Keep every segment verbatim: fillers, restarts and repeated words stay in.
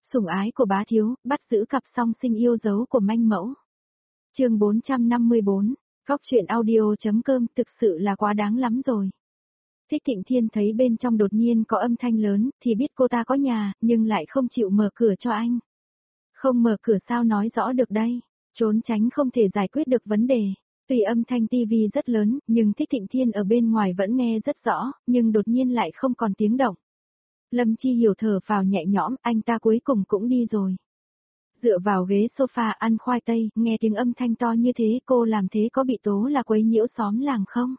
Sủng ái của bá thiếu, bắt giữ cặp song sinh yêu dấu của manh mẫu. Chương bốn trăm năm mươi bốn, Góc truyện audio.com thực sự là quá đáng lắm rồi. Thích Thịnh Thiên thấy bên trong đột nhiên có âm thanh lớn, thì biết cô ta có nhà, nhưng lại không chịu mở cửa cho anh. Không mở cửa sao nói rõ được đây, trốn tránh không thể giải quyết được vấn đề. Tuy âm thanh tivi rất lớn, nhưng Thích Thịnh Thiên ở bên ngoài vẫn nghe rất rõ, nhưng đột nhiên lại không còn tiếng động. Lâm Chi Hiểu thở vào nhẹ nhõm, anh ta cuối cùng cũng đi rồi. Dựa vào ghế sofa ăn khoai tây, nghe tiếng âm thanh to như thế, cô làm thế có bị tố là quấy nhiễu xóm làng không?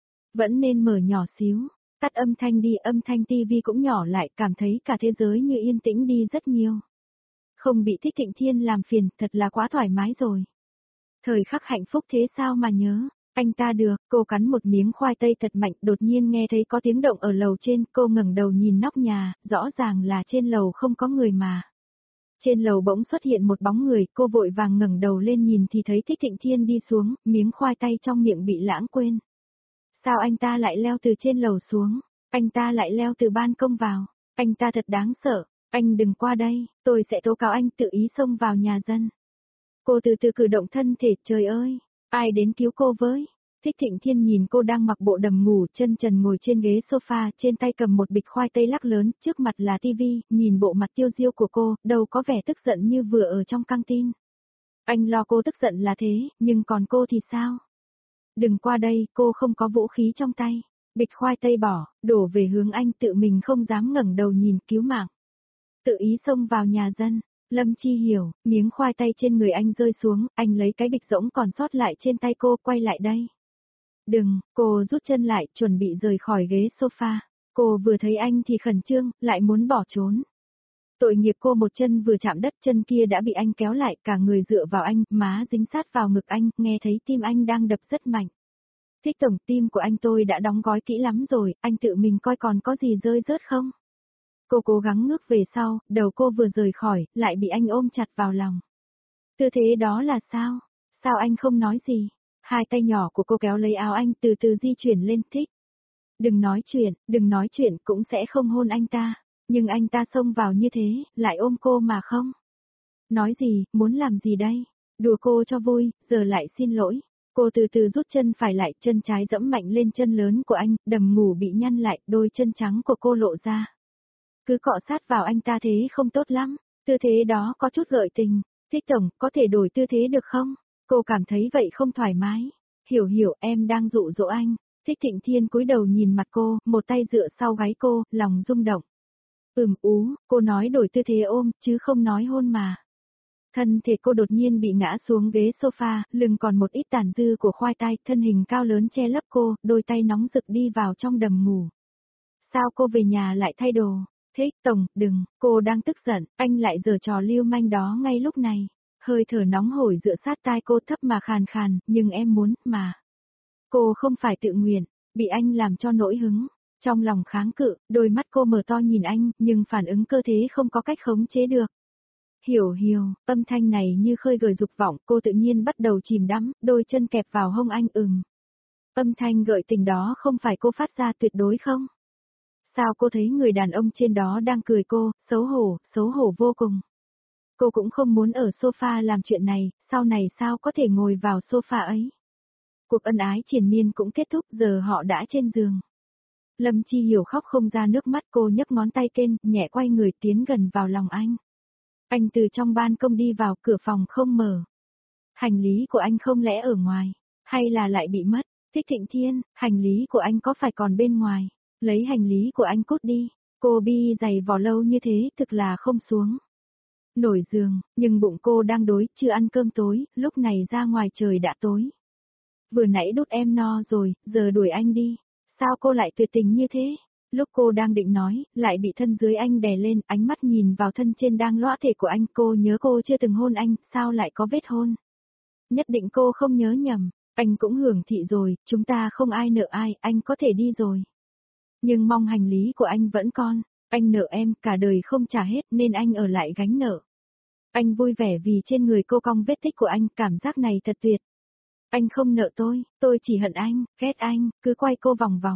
Vẫn nên mở nhỏ xíu, tắt âm thanh đi, âm thanh tivi cũng nhỏ lại, cảm thấy cả thế giới như yên tĩnh đi rất nhiều. Không bị Thích Thịnh Thiên làm phiền, thật là quá thoải mái rồi. Thời khắc hạnh phúc thế sao mà nhớ, anh ta được, cô cắn một miếng khoai tây thật mạnh, đột nhiên nghe thấy có tiếng động ở lầu trên, cô ngẩng đầu nhìn nóc nhà, rõ ràng là trên lầu không có người mà. Trên lầu bỗng xuất hiện một bóng người, cô vội vàng ngẩng đầu lên nhìn thì thấy Thích Thịnh Thiên đi xuống, miếng khoai tây trong miệng bị lãng quên. Sao anh ta lại leo từ trên lầu xuống, anh ta lại leo từ ban công vào, anh ta thật đáng sợ, anh đừng qua đây, tôi sẽ tố cáo anh tự ý xông vào nhà dân. Cô từ từ cử động thân thể, trời ơi, ai đến cứu cô với? Thích Thịnh Thiên nhìn cô đang mặc bộ đầm ngủ, chân trần ngồi trên ghế sofa, trên tay cầm một bịch khoai tây lắc lớn, trước mặt là tivi, nhìn bộ mặt tiêu diêu của cô, đâu có vẻ tức giận như vừa ở trong căng tin. Anh lo cô tức giận là thế, nhưng còn cô thì sao? Đừng qua đây, cô không có vũ khí trong tay. Bịch khoai tây bỏ, đổ về hướng anh, tự mình không dám ngẩng đầu nhìn, cứu mạng. Tự ý xông vào nhà dân. Lâm Chi Hiểu, miếng khoai tây trên người anh rơi xuống, anh lấy cái bịch rỗng còn sót lại trên tay cô, quay lại đây. Đừng, cô rút chân lại, chuẩn bị rời khỏi ghế sofa. Cô vừa thấy anh thì khẩn trương, lại muốn bỏ trốn. Tội nghiệp cô, một chân vừa chạm đất, chân kia đã bị anh kéo lại, cả người dựa vào anh, má dính sát vào ngực anh, nghe thấy tim anh đang đập rất mạnh. Thích tổng, tim của anh tôi đã đóng gói kỹ lắm rồi, anh tự mình coi còn có gì rơi rớt không? Cô cố gắng ngước về sau, đầu cô vừa rời khỏi, lại bị anh ôm chặt vào lòng. Tư thế đó là sao? Sao anh không nói gì? Hai tay nhỏ của cô kéo lấy áo anh, từ từ di chuyển lên. Thích. Đừng nói chuyện, đừng nói chuyện, cũng sẽ không hôn anh ta. Nhưng anh ta xông vào như thế, lại ôm cô mà không. Nói gì, muốn làm gì đây? Đùa cô cho vui, giờ lại xin lỗi. Cô từ từ rút chân phải lại, chân trái dẫm mạnh lên chân lớn của anh, đầm ngủ bị nhăn lại, đôi chân trắng của cô lộ ra. Cứ cọ sát vào anh ta thế không tốt lắm, tư thế đó có chút gợi tình. Thích tổng, có thể đổi tư thế được không? Cô cảm thấy vậy không thoải mái. Hiểu hiểu, em đang dụ dỗ anh. Thích Thịnh Thiên cúi đầu nhìn mặt cô, một tay dựa sau gáy cô, lòng rung động. Ừm ú, cô nói đổi tư thế ôm, chứ không nói hôn mà. Thân thể cô đột nhiên bị ngã xuống ghế sofa, lưng còn một ít tàn dư của khoai tây, thân hình cao lớn che lấp cô, đôi tay nóng rực đi vào trong đầm ngủ. Sao cô về nhà lại thay đồ? Thích tổng, đừng, cô đang tức giận, anh lại giở trò lưu manh đó ngay lúc này. Hơi thở nóng hổi dựa sát tai cô, thấp mà khàn khàn, nhưng em muốn, mà. Cô không phải tự nguyện, bị anh làm cho nổi hứng. Trong lòng kháng cự, đôi mắt cô mở to nhìn anh, nhưng phản ứng cơ thể không có cách khống chế được. Hiểu hiểu, âm thanh này như khơi gợi dục vọng, cô tự nhiên bắt đầu chìm đắm, đôi chân kẹp vào hông anh. Ừm. Âm thanh gợi tình đó không phải cô phát ra tuyệt đối không? Sao cô thấy người đàn ông trên đó đang cười cô, xấu hổ, xấu hổ vô cùng. Cô cũng không muốn ở sofa làm chuyện này, sau này sao có thể ngồi vào sofa ấy. Cuộc ân ái triền miên cũng kết thúc, giờ họ đã trên giường. Lâm Chi Hiểu khóc không ra nước mắt, cô nhấc ngón tay kên, nhẹ quay người tiến gần vào lòng anh. Anh từ trong ban công đi vào, cửa phòng không mở. Hành lý của anh không lẽ ở ngoài, hay là lại bị mất? Thích Thịnh Thiên, hành lý của anh có phải còn bên ngoài? Lấy hành lý của anh cút đi. Cô bi giày vò lâu như thế thực là không xuống nổi giường, nhưng bụng cô đang đói, chưa ăn cơm tối, lúc này ra ngoài trời đã tối. Vừa nãy đút em no rồi, giờ đuổi anh đi. Sao cô lại tuyệt tình như thế? Lúc cô đang định nói, lại bị thân dưới anh đè lên, ánh mắt nhìn vào thân trên đang lõa thể của anh, cô nhớ cô chưa từng hôn anh, sao lại có vết hôn? Nhất định cô không nhớ nhầm, anh cũng hưởng thị rồi, chúng ta không ai nợ ai, anh có thể đi rồi. Nhưng mong hành lý của anh vẫn còn, anh nợ em, cả đời không trả hết nên anh ở lại gánh nợ. Anh vui vẻ vì trên người cô cong vết tích của anh, cảm giác này thật tuyệt. Anh không nợ tôi, tôi chỉ hận anh, ghét anh, cứ quay cô vòng vòng.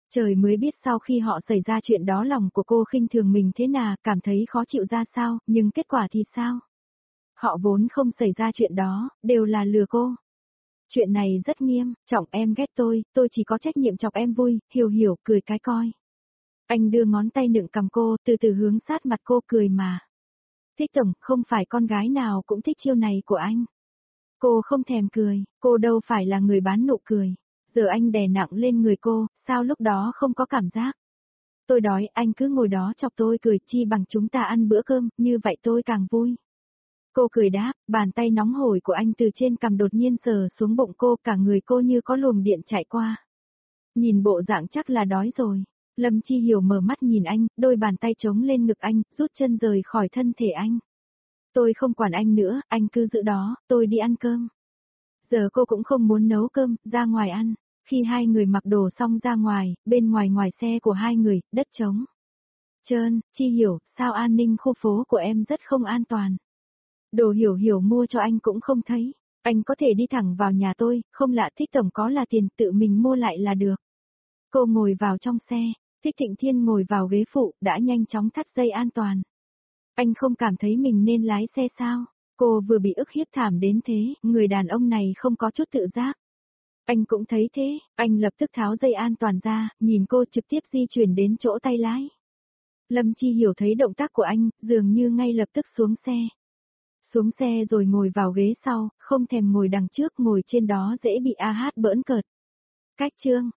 Trời mới biết sau khi họ xảy ra chuyện đó lòng của cô khinh thường mình thế nào, cảm thấy khó chịu ra sao, nhưng kết quả thì sao? Họ vốn không xảy ra chuyện đó, đều là lừa cô. Chuyện này rất nghiêm, trọng em ghét tôi, tôi chỉ có trách nhiệm chọc em vui, hiểu hiểu, cười cái coi. Anh đưa ngón tay nựng cầm cô, từ từ hướng sát mặt cô cười mà. Thích tổng, không phải con gái nào cũng thích chiêu này của anh. Cô không thèm cười, cô đâu phải là người bán nụ cười. Giờ anh đè nặng lên người cô, sao lúc đó không có cảm giác. Tôi đói, anh cứ ngồi đó chọc tôi cười, chi bằng chúng ta ăn bữa cơm, như vậy tôi càng vui. Cô cười đáp, bàn tay nóng hổi của anh từ trên cằm đột nhiên sờ xuống bụng cô, cả người cô như có luồng điện chạy qua. Nhìn bộ dạng chắc là đói rồi. Lâm Chi Hiểu mở mắt nhìn anh, đôi bàn tay trống lên ngực anh, rút chân rời khỏi thân thể anh. Tôi không quản anh nữa, anh cứ giữ đó, tôi đi ăn cơm. Giờ cô cũng không muốn nấu cơm, ra ngoài ăn. Khi hai người mặc đồ xong ra ngoài, bên ngoài ngoài xe của hai người, đất trống. Trơn, Chi Hiểu, sao an ninh khu phố của em rất không an toàn. Đồ Hiểu Hiểu mua cho anh cũng không thấy. Anh có thể đi thẳng vào nhà tôi, không lạ Thích tổng có là tiền tự mình mua lại là được. Cô ngồi vào trong xe, Thích Thịnh Thiên ngồi vào ghế phụ, đã nhanh chóng thắt dây an toàn. Anh không cảm thấy mình nên lái xe sao? Cô vừa bị ức hiếp thảm đến thế, người đàn ông này không có chút tự giác. Anh cũng thấy thế, anh lập tức tháo dây an toàn ra, nhìn cô trực tiếp di chuyển đến chỗ tay lái. Lâm Chi Hiểu thấy động tác của anh, dường như ngay lập tức xuống xe. Xuống xe rồi ngồi vào ghế sau, không thèm ngồi đằng trước, ngồi trên đó dễ bị a hát bỡn cợt. Cách chương